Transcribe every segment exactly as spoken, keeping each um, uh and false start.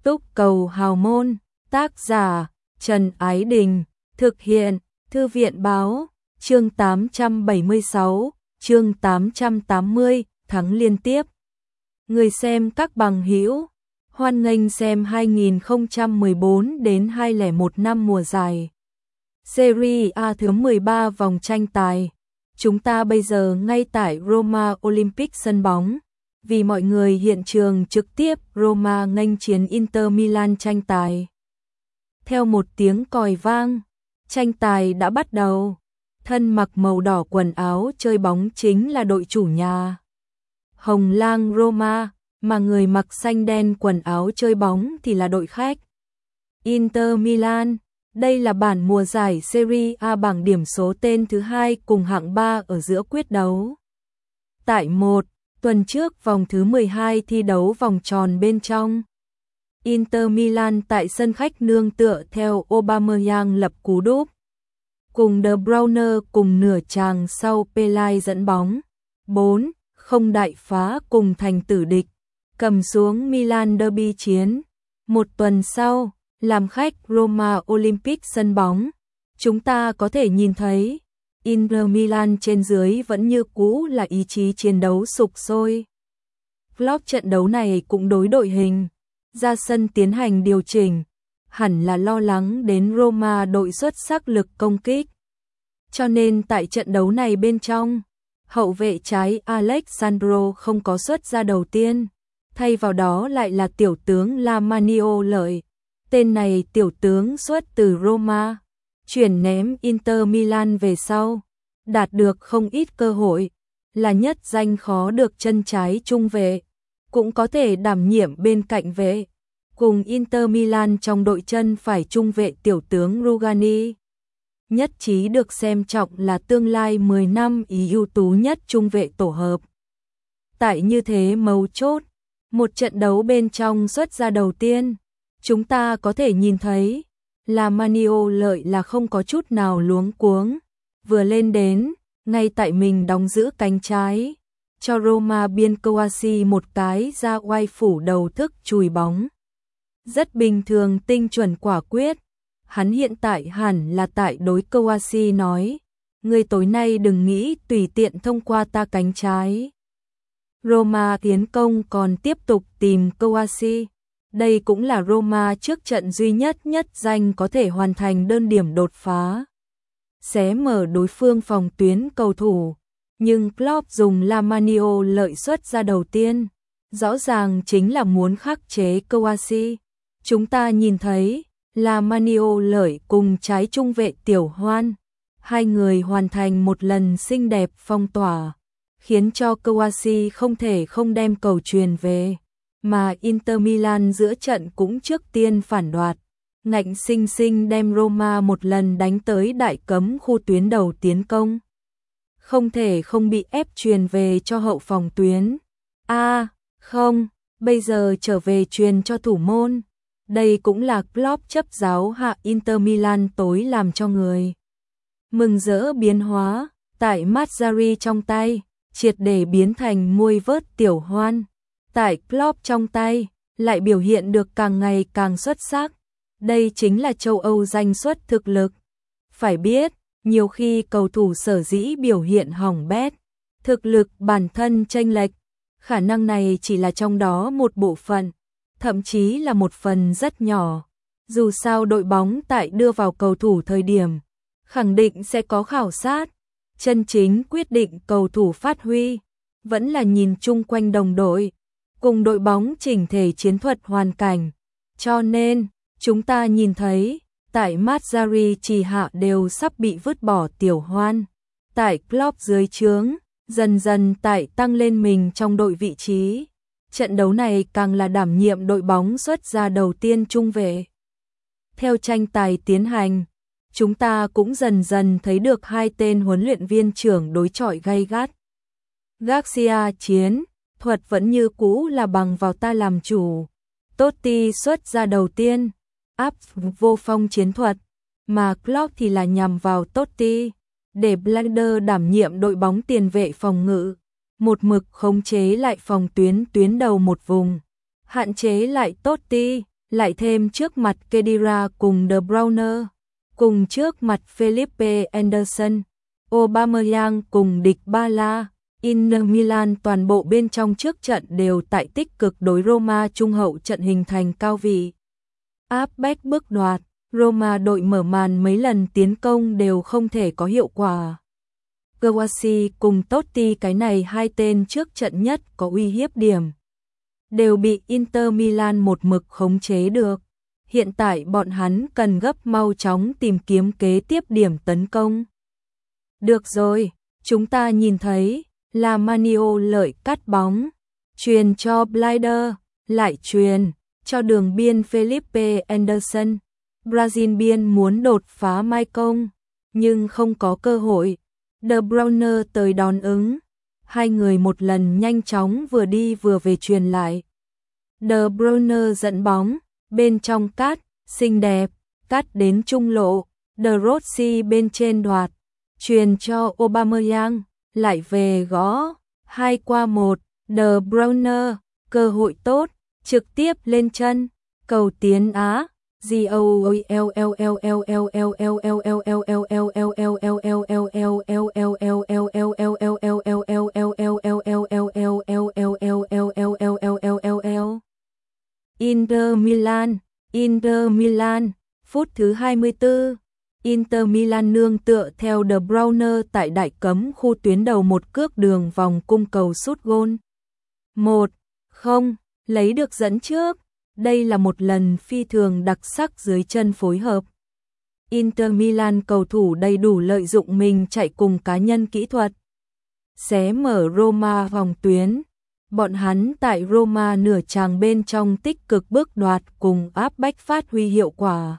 Túc Cầu Hào Môn, tác giả Trần Ái Đình, thực hiện Thư viện Báo, chương tám trăm bảy mươi sáu, chương tám trăm tám mươi, thắng liên tiếp. Người xem các bằng hữu, hoan nghênh xem hai nghìn không trăm mười bốn đến hai nghìn không trăm lẻ một năm mùa giải. Serie A thứ mười ba vòng tranh tài. Chúng ta bây giờ ngay tại Roma Olympic sân bóng. Vì mọi người hiện trường trực tiếp, Roma nghênh chiến Inter Milan tranh tài. Theo một tiếng còi vang, tranh tài đã bắt đầu. Thân mặc màu đỏ quần áo chơi bóng chính là đội chủ nhà Hồng Lang Roma, mà người mặc xanh đen quần áo chơi bóng thì là đội khách Inter Milan. Đây là bản mùa giải Serie A bảng điểm số tên thứ hai cùng hạng ba ở giữa quyết đấu. Tại một tuần trước vòng thứ mười hai thi đấu vòng tròn bên trong, Inter Milan tại sân khách nương tựa theo Aubameyang lập cú đúp, cùng De Bruyne cùng nửa chàng sau Pelé dẫn bóng bốn không đại phá cùng thành tử địch, cầm xuống Milan derby chiến. Một tuần sau, làm khách Roma Olympic sân bóng, chúng ta có thể nhìn thấy Inter Milan trên dưới vẫn như cũ là ý chí chiến đấu sục sôi. Klopp trận đấu này cũng đối đội hình ra sân tiến hành điều chỉnh, hẳn là lo lắng đến Roma đội xuất sắc lực công kích. Cho nên tại trận đấu này bên trong, hậu vệ trái Alexandro không có xuất ra đầu tiên, thay vào đó lại là tiểu tướng Lamanio Lợi. Tên này tiểu tướng xuất từ Roma, chuyển ném Inter Milan về sau, đạt được không ít cơ hội, là nhất danh khó được chân trái trung vệ, cũng có thể đảm nhiệm bên cạnh vệ. Cùng Inter Milan trong đội chân phải trung vệ tiểu tướng Rugani, nhất trí được xem trọng là tương lai mười năm ý ưu tú nhất trung vệ tổ hợp. Tại như thế mấu chốt, một trận đấu bên trong xuất ra đầu tiên, chúng ta có thể nhìn thấy là Manio Lợi là không có chút nào luống cuống, vừa lên đến, ngay tại mình đóng giữ cánh trái, cho Roma biên Kouassi một cái ra oai phủ đầu thức chùi bóng. Rất bình thường, tinh chuẩn quả quyết. Hắn hiện tại hẳn là tại đối Kouassi nói, người tối nay đừng nghĩ tùy tiện thông qua ta cánh trái. Roma tiến công còn tiếp tục tìm Kouassi. Đây cũng là Roma trước trận duy nhất nhất danh có thể hoàn thành đơn điểm đột phá, xé mở đối phương phòng tuyến cầu thủ. Nhưng Klopp dùng Lamanio Lợi xuất ra đầu tiên, rõ ràng chính là muốn khắc chế Kouassi. Chúng ta nhìn thấy Lamanio Lợi cùng trái trung vệ Tiểu Hoan, hai người hoàn thành một lần xinh đẹp phong tỏa, khiến cho Kouassi không thể không đem cầu truyền về. Mà Inter Milan giữa trận cũng trước tiên phản đoạt, ngạnh sinh sinh đem Roma một lần đánh tới đại cấm khu tuyến đầu tiến công. Không thể không bị ép truyền về cho hậu phòng tuyến. A, à, không, bây giờ trở về truyền cho thủ môn. Đây cũng là Klopp chấp giáo hạ Inter Milan tối làm cho người mừng rỡ biến hóa, tại Mazzarri trong tay, triệt để biến thành muôi vớt Tiểu Hoan. Tại Klopp trong tay, lại biểu hiện được càng ngày càng xuất sắc. Đây chính là châu Âu danh xuất thực lực. Phải biết, nhiều khi cầu thủ sở dĩ biểu hiện hỏng bét, thực lực bản thân chênh lệch, khả năng này chỉ là trong đó một bộ phận, thậm chí là một phần rất nhỏ. Dù sao đội bóng tại đưa vào cầu thủ thời điểm, khẳng định sẽ có khảo sát, chân chính quyết định cầu thủ phát huy, vẫn là nhìn chung quanh đồng đội, cùng đội bóng chỉnh thể chiến thuật hoàn cảnh. Cho nên, chúng ta nhìn thấy, tại Mazzarri chỉ hạ đều sắp bị vứt bỏ Tiểu Hoan. Tại Klopp dưới trướng, dần dần tại tăng lên mình trong đội vị trí. Trận đấu này càng là đảm nhiệm đội bóng xuất ra đầu tiên trung vệ. Theo tranh tài tiến hành, chúng ta cũng dần dần thấy được hai tên huấn luyện viên trưởng đối chọi gay gắt. Garcia chiến thuật vẫn như cũ là bằng vào ta làm chủ. Totti xuất ra đầu tiên, áp vô phong chiến thuật, mà Klopp thì là nhằm vào Totti, để Blander đảm nhiệm đội bóng tiền vệ phòng ngự, một mực khống chế lại phòng tuyến tuyến đầu một vùng, hạn chế lại Totti, lại thêm trước mặt Khedira cùng De Bruyne, cùng trước mặt Felipe Anderson, Aubameyang cùng địch Ba La, Inter Milan toàn bộ bên trong trước trận đều tại tích cực đối Roma trung hậu trận hình thành cao vị. Áp bách bước đoạt, Roma đội mở màn mấy lần tiến công đều không thể có hiệu quả. Kouassi cùng Totti cái này hai tên trước trận nhất có uy hiếp điểm, đều bị Inter Milan một mực khống chế được. Hiện tại bọn hắn cần gấp mau chóng tìm kiếm kế tiếp điểm tấn công. Được rồi, chúng ta nhìn thấy là Manio lợi cắt bóng, truyền cho Blinder, lại truyền cho đường biên Felipe Anderson. Brazil biên muốn đột phá mai công, nhưng không có cơ hội. De Bruyne tới đón ứng, hai người một lần nhanh chóng vừa đi vừa về truyền lại. De Bruyne dẫn bóng, bên trong cắt, xinh đẹp, cắt đến trung lộ, De Rossi bên trên đoạt, truyền cho Aubameyang, lại về gõ, hai qua một, De Bruyne, cơ hội tốt, trực tiếp lên chân, cầu tiến Á. Inter Milan, Inter Milan, phút thứ hai mươi tư, Inter Milan nương tựa theo De Bruyne tại đại cấm khu tuyến đầu một cước đường vòng cung cầu sút gôn. một không, lấy được dẫn trước. Đây là một lần phi thường đặc sắc dưới chân phối hợp. Inter Milan cầu thủ đầy đủ lợi dụng mình chạy cùng cá nhân kỹ thuật, xé mở Roma vòng tuyến. Bọn hắn tại Roma nửa tràng bên trong tích cực bước đoạt cùng áp bách phát huy hiệu quả.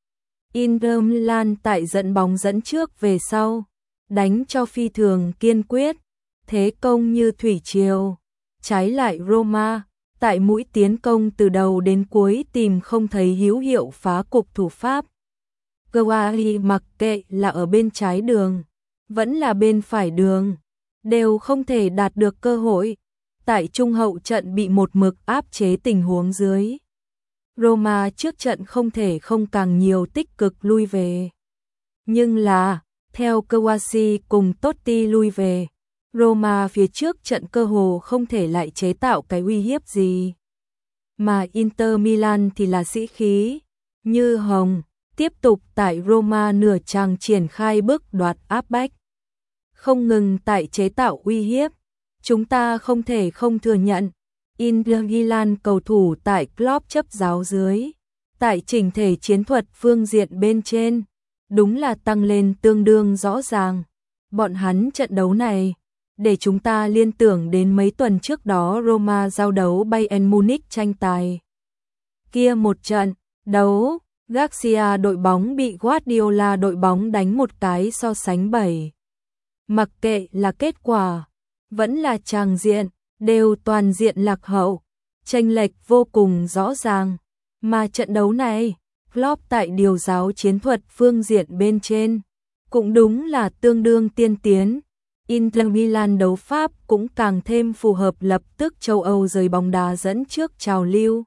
Inter Milan tại dẫn bóng dẫn trước về sau, đánh cho phi thường kiên quyết, thế công như thủy triều. Trái lại Roma, tại mũi tiến công từ đầu đến cuối tìm không thấy hữu hiệu phá cục thủ pháp. Kouassi mặc kệ là ở bên trái đường, vẫn là bên phải đường, đều không thể đạt được cơ hội. Tại trung hậu trận bị một mực áp chế tình huống dưới, Roma trước trận không thể không càng nhiều tích cực lui về. Nhưng là, theo Kouassi cùng Totti lui về, Roma phía trước trận cơ hồ không thể lại chế tạo cái uy hiếp gì. Mà Inter Milan thì là sĩ khí như hồng, tiếp tục tại Roma nửa tràng triển khai bước đoạt áp bách, không ngừng tại chế tạo uy hiếp. Chúng ta không thể không thừa nhận, Inter Milan cầu thủ tại Klopp chấp giáo dưới, tại chỉnh thể chiến thuật phương diện bên trên, đúng là tăng lên tương đương rõ ràng. Bọn hắn trận đấu này, để chúng ta liên tưởng đến mấy tuần trước đó Roma giao đấu Bayern Munich tranh tài. Kia một trận đấu, Garcia đội bóng bị Guardiola đội bóng đánh một cái so sánh bảy. Mặc kệ là kết quả, vẫn là tràng diện, đều toàn diện lạc hậu, chênh lệch vô cùng rõ ràng. Mà trận đấu này, Klopp tại điều giáo chiến thuật phương diện bên trên, cũng đúng là tương đương tiên tiến. Inter Milan đấu pháp cũng càng thêm phù hợp lập tức châu Âu giới bóng đá dẫn trước trào lưu.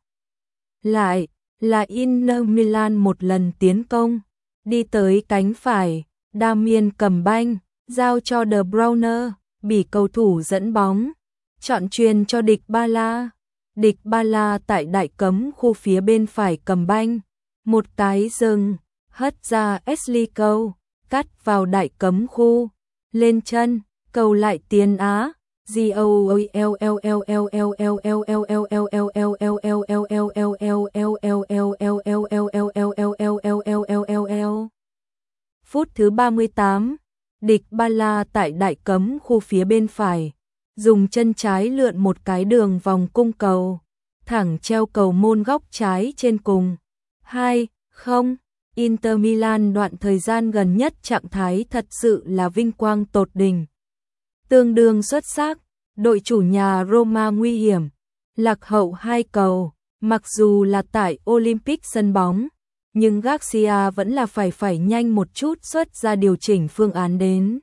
Lại là Inter Milan một lần tiến công, đi tới cánh phải, Damian cầm banh, giao cho De Bruyne, bị cầu thủ dẫn bóng, chọn truyền cho địch Ba La. Địch Ba La tại đại cấm khu phía bên phải cầm banh, một cái dừng, hất ra Ashley Cole, cắt vào đại cấm khu, lên chân, cầu lại tiến Á. Phút thứ ba mươi tám, địch Ba La tại đại cấm khu phía bên phải, dùng chân trái lượn một cái đường vòng cung cầu, thẳng treo cầu môn góc trái trên cùng. hai không, Inter Milan đoạn thời gian gần nhất trạng thái thật sự là vinh quang tột đỉnh. Tương đương xuất sắc, đội chủ nhà Roma nguy hiểm, lạc hậu hai cầu, mặc dù là tại Olympic sân bóng, nhưng Garcia vẫn là phải phải nhanh một chút xuất ra điều chỉnh phương án đến.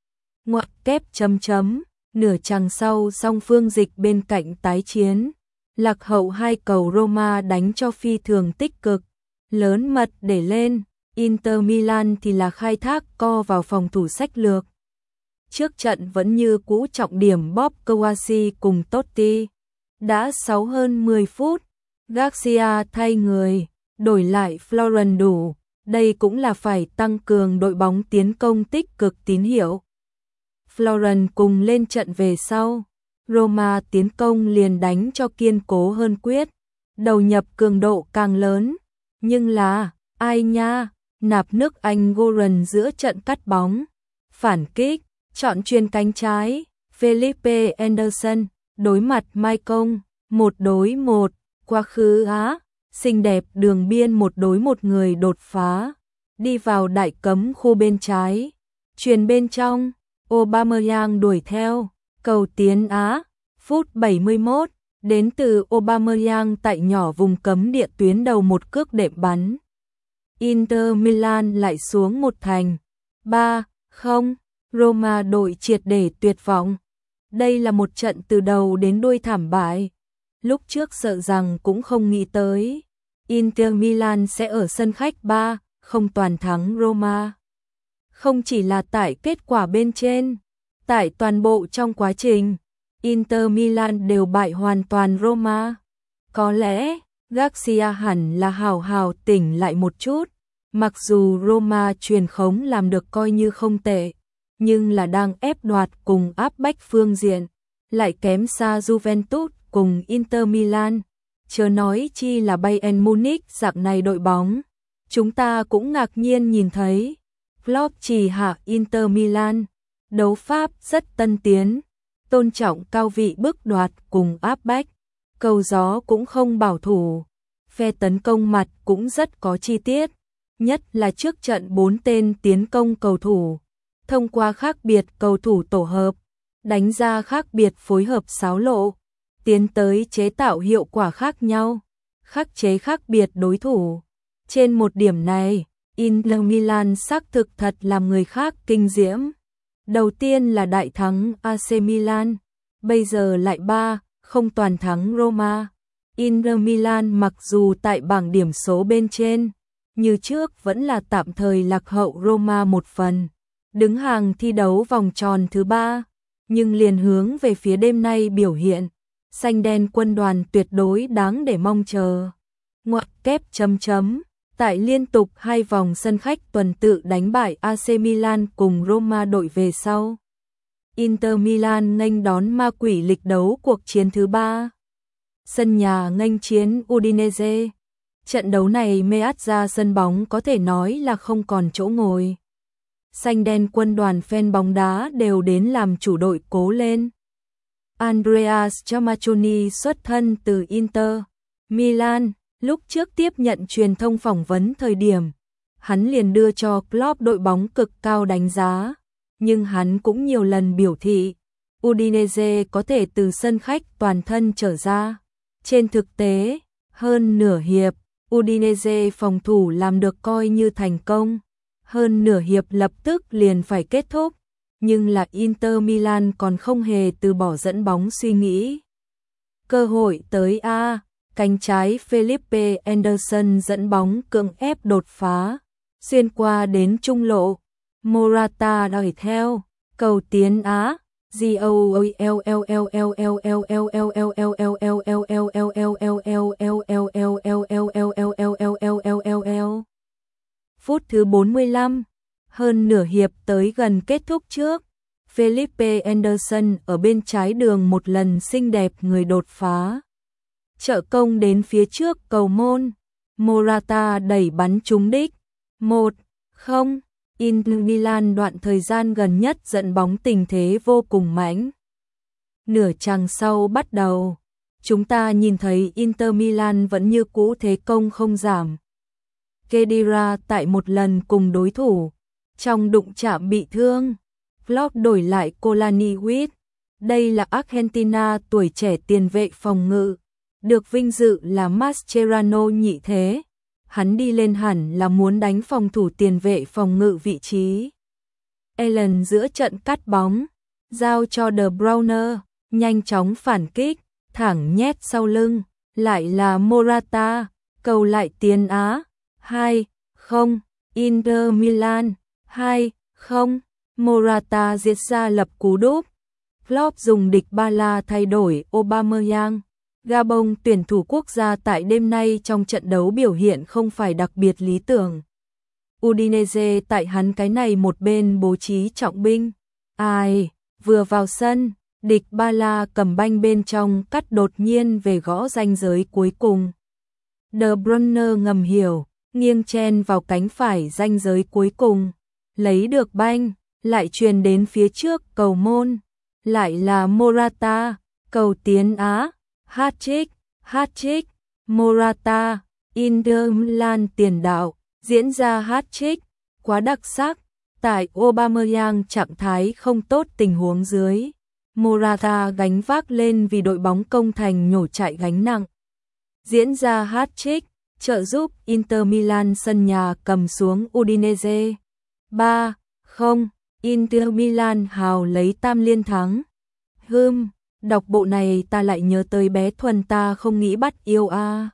Ngoặc kép chấm chấm, nửa chặng sau song phương dịch bên cạnh tái chiến. Lạc hậu hai cầu Roma đánh cho phi thường tích cực, lớn mật để lên, Inter Milan thì là khai thác co vào phòng thủ sách lược. Trước trận vẫn như cũ trọng điểm bóp Kouassi cùng Totti. Đã sáu hơn mười phút, Garcia thay người, đổi lại Florent đủ, đây cũng là phải tăng cường đội bóng tiến công tích cực tín hiệu. Florent cùng lên trận về sau, Roma tiến công liền đánh cho kiên cố hơn quyết, đầu nhập cường độ càng lớn, nhưng là, ai nha, nạp nước Anh Goran giữa trận cắt bóng, phản kích, chọn chuyền cánh trái, Felipe Anderson, đối mặt Maicon, một đối một, quá khứ á, xinh đẹp đường biên một đối một người đột phá, đi vào đại cấm khu bên trái, chuyền bên trong, Aubameyang đuổi theo, cầu tiến Á, phút bảy mươi mốt, đến từ Aubameyang tại nhỏ vùng cấm địa tuyến đầu một cước đệm bắn. Inter Milan lại xuống một thành, ba không, Roma đội triệt để tuyệt vọng. Đây là một trận từ đầu đến đuôi thảm bại. Lúc trước sợ rằng cũng không nghĩ tới, Inter Milan sẽ ở sân khách ba không toàn thắng Roma. Không chỉ là tại kết quả bên trên, tại toàn bộ trong quá trình, Inter Milan đều bại hoàn toàn Roma. Có lẽ, Garcia hẳn là hào hào tỉnh lại một chút, mặc dù Roma truyền khống làm được coi như không tệ, nhưng là đang ép đoạt cùng áp bách phương diện, lại kém xa Juventus cùng Inter Milan, chớ nói chi là Bayern Munich dạng này đội bóng. Chúng ta cũng ngạc nhiên nhìn thấy, Klopp chỉ hạ Inter Milan, đấu pháp rất tân tiến, tôn trọng cao vị bước đoạt cùng áp bách, cầu gió cũng không bảo thủ, phe tấn công mặt cũng rất có chi tiết, nhất là trước trận bốn tên tiến công cầu thủ, thông qua khác biệt cầu thủ tổ hợp, đánh ra khác biệt phối hợp xáo lộ, tiến tới chế tạo hiệu quả khác nhau, khắc chế khác biệt đối thủ. Trên một điểm này, Inter Milan xác thực thật làm người khác kinh diễm. Đầu tiên là đại thắng a xê Milan, bây giờ lại ba không toàn thắng Roma. Inter Milan mặc dù tại bảng điểm số bên trên, như trước vẫn là tạm thời lạc hậu Roma một phần, đứng hàng thi đấu vòng tròn thứ ba, nhưng liền hướng về phía đêm nay biểu hiện, xanh đen quân đoàn tuyệt đối đáng để mong chờ. Ngoặc kép chấm chấm, tại liên tục hai vòng sân khách tuần tự đánh bại a xê Milan cùng Roma đội về sau. Inter Milan nghênh đón ma quỷ lịch đấu cuộc chiến thứ ba. Sân nhà nghênh chiến Udinese. Trận đấu này Meazza sân bóng có thể nói là không còn chỗ ngồi. Xanh đen quân đoàn fan bóng đá đều đến làm chủ đội cố lên. Andrea Schiamaccioni xuất thân từ Inter Milan, lúc trước tiếp nhận truyền thông phỏng vấn thời điểm, hắn liền đưa cho Klopp đội bóng cực cao đánh giá, nhưng hắn cũng nhiều lần biểu thị, Udinese có thể từ sân khách toàn thân trở ra. Trên thực tế, hơn nửa hiệp, Udinese phòng thủ làm được coi như thành công, hơn nửa hiệp lập tức liền phải kết thúc, nhưng là Inter Milan còn không hề từ bỏ dẫn bóng suy nghĩ. Cơ hội tới A, cánh trái Felipe Anderson dẫn bóng cưỡng ép đột phá, xuyên qua đến trung lộ, Morata đuổi theo, cầu tiến Á, phút thứ bốn mươi lăm, hơn nửa hiệp tới gần kết thúc trước, Felipe Anderson ở bên trái đường một lần xinh đẹp người đột phá, trợ công đến phía trước cầu môn, Morata đẩy bắn trúng đích, một không. Inter Milan đoạn thời gian gần nhất dẫn bóng tình thế vô cùng mãnh. Nửa chặng sau bắt đầu, chúng ta nhìn thấy Inter Milan vẫn như cũ thế công không giảm. Khedira tại một lần cùng đối thủ, trong đụng chạm bị thương, Klopp đổi lại Kolaniewicz. Đây là Argentina tuổi trẻ tiền vệ phòng ngự, được vinh dự là Mascherano nhị thế. Hắn đi lên hẳn là muốn đánh phòng thủ tiền vệ phòng ngự vị trí. Allen giữa trận cắt bóng, giao cho De Bruyne, nhanh chóng phản kích, thẳng nhét sau lưng, lại là Morata, cầu lại Tiền Á, hai không, Inter Milan, hai không, Morata giết ra lập cú đúp. Klopp dùng địch Ba La thay đổi Aubameyang. Gabon tuyển thủ quốc gia tại đêm nay trong trận đấu biểu hiện không phải đặc biệt lý tưởng. Udinese tại hắn cái này một bên bố trí trọng binh. Ai, vừa vào sân, địch Ba La cầm banh bên trong cắt đột nhiên về gõ ranh giới cuối cùng. De Bruyne ngầm hiểu, nghiêng chen vào cánh phải ranh giới cuối cùng, lấy được banh, lại truyền đến phía trước cầu môn, lại là Morata, cầu Tiến Á, hat-trick, hat-trick, Morata, Inter Milan tiền đạo, diễn ra hat-trick, quá đặc sắc, tại Aubameyang trạng thái không tốt tình huống dưới. Morata gánh vác lên vì đội bóng công thành nhổ chạy gánh nặng. Diễn ra hat-trick, trợ giúp Inter Milan sân nhà cầm xuống Udinese. ba không, Inter Milan hào lấy tam liên thắng. Hừm, đọc bộ này ta lại nhớ tới bé Thuần ta không nghĩ bắt yêu a. À.